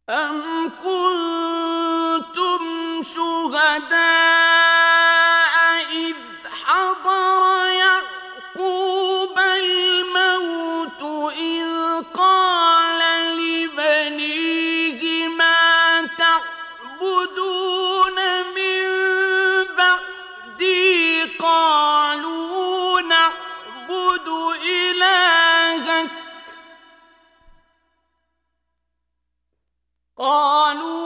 أَمْ كُنتُمْ شُهَدَاءَ إِذْ حَضَرَ يَعْقُوبَ الْمَوْتُ إِذْ قَالَ لِبَنِيهِ مَا تَعْبُدُونَ مِن بَعْدِي قَالُوا نَعْبُدُ إِلَٰهَكَ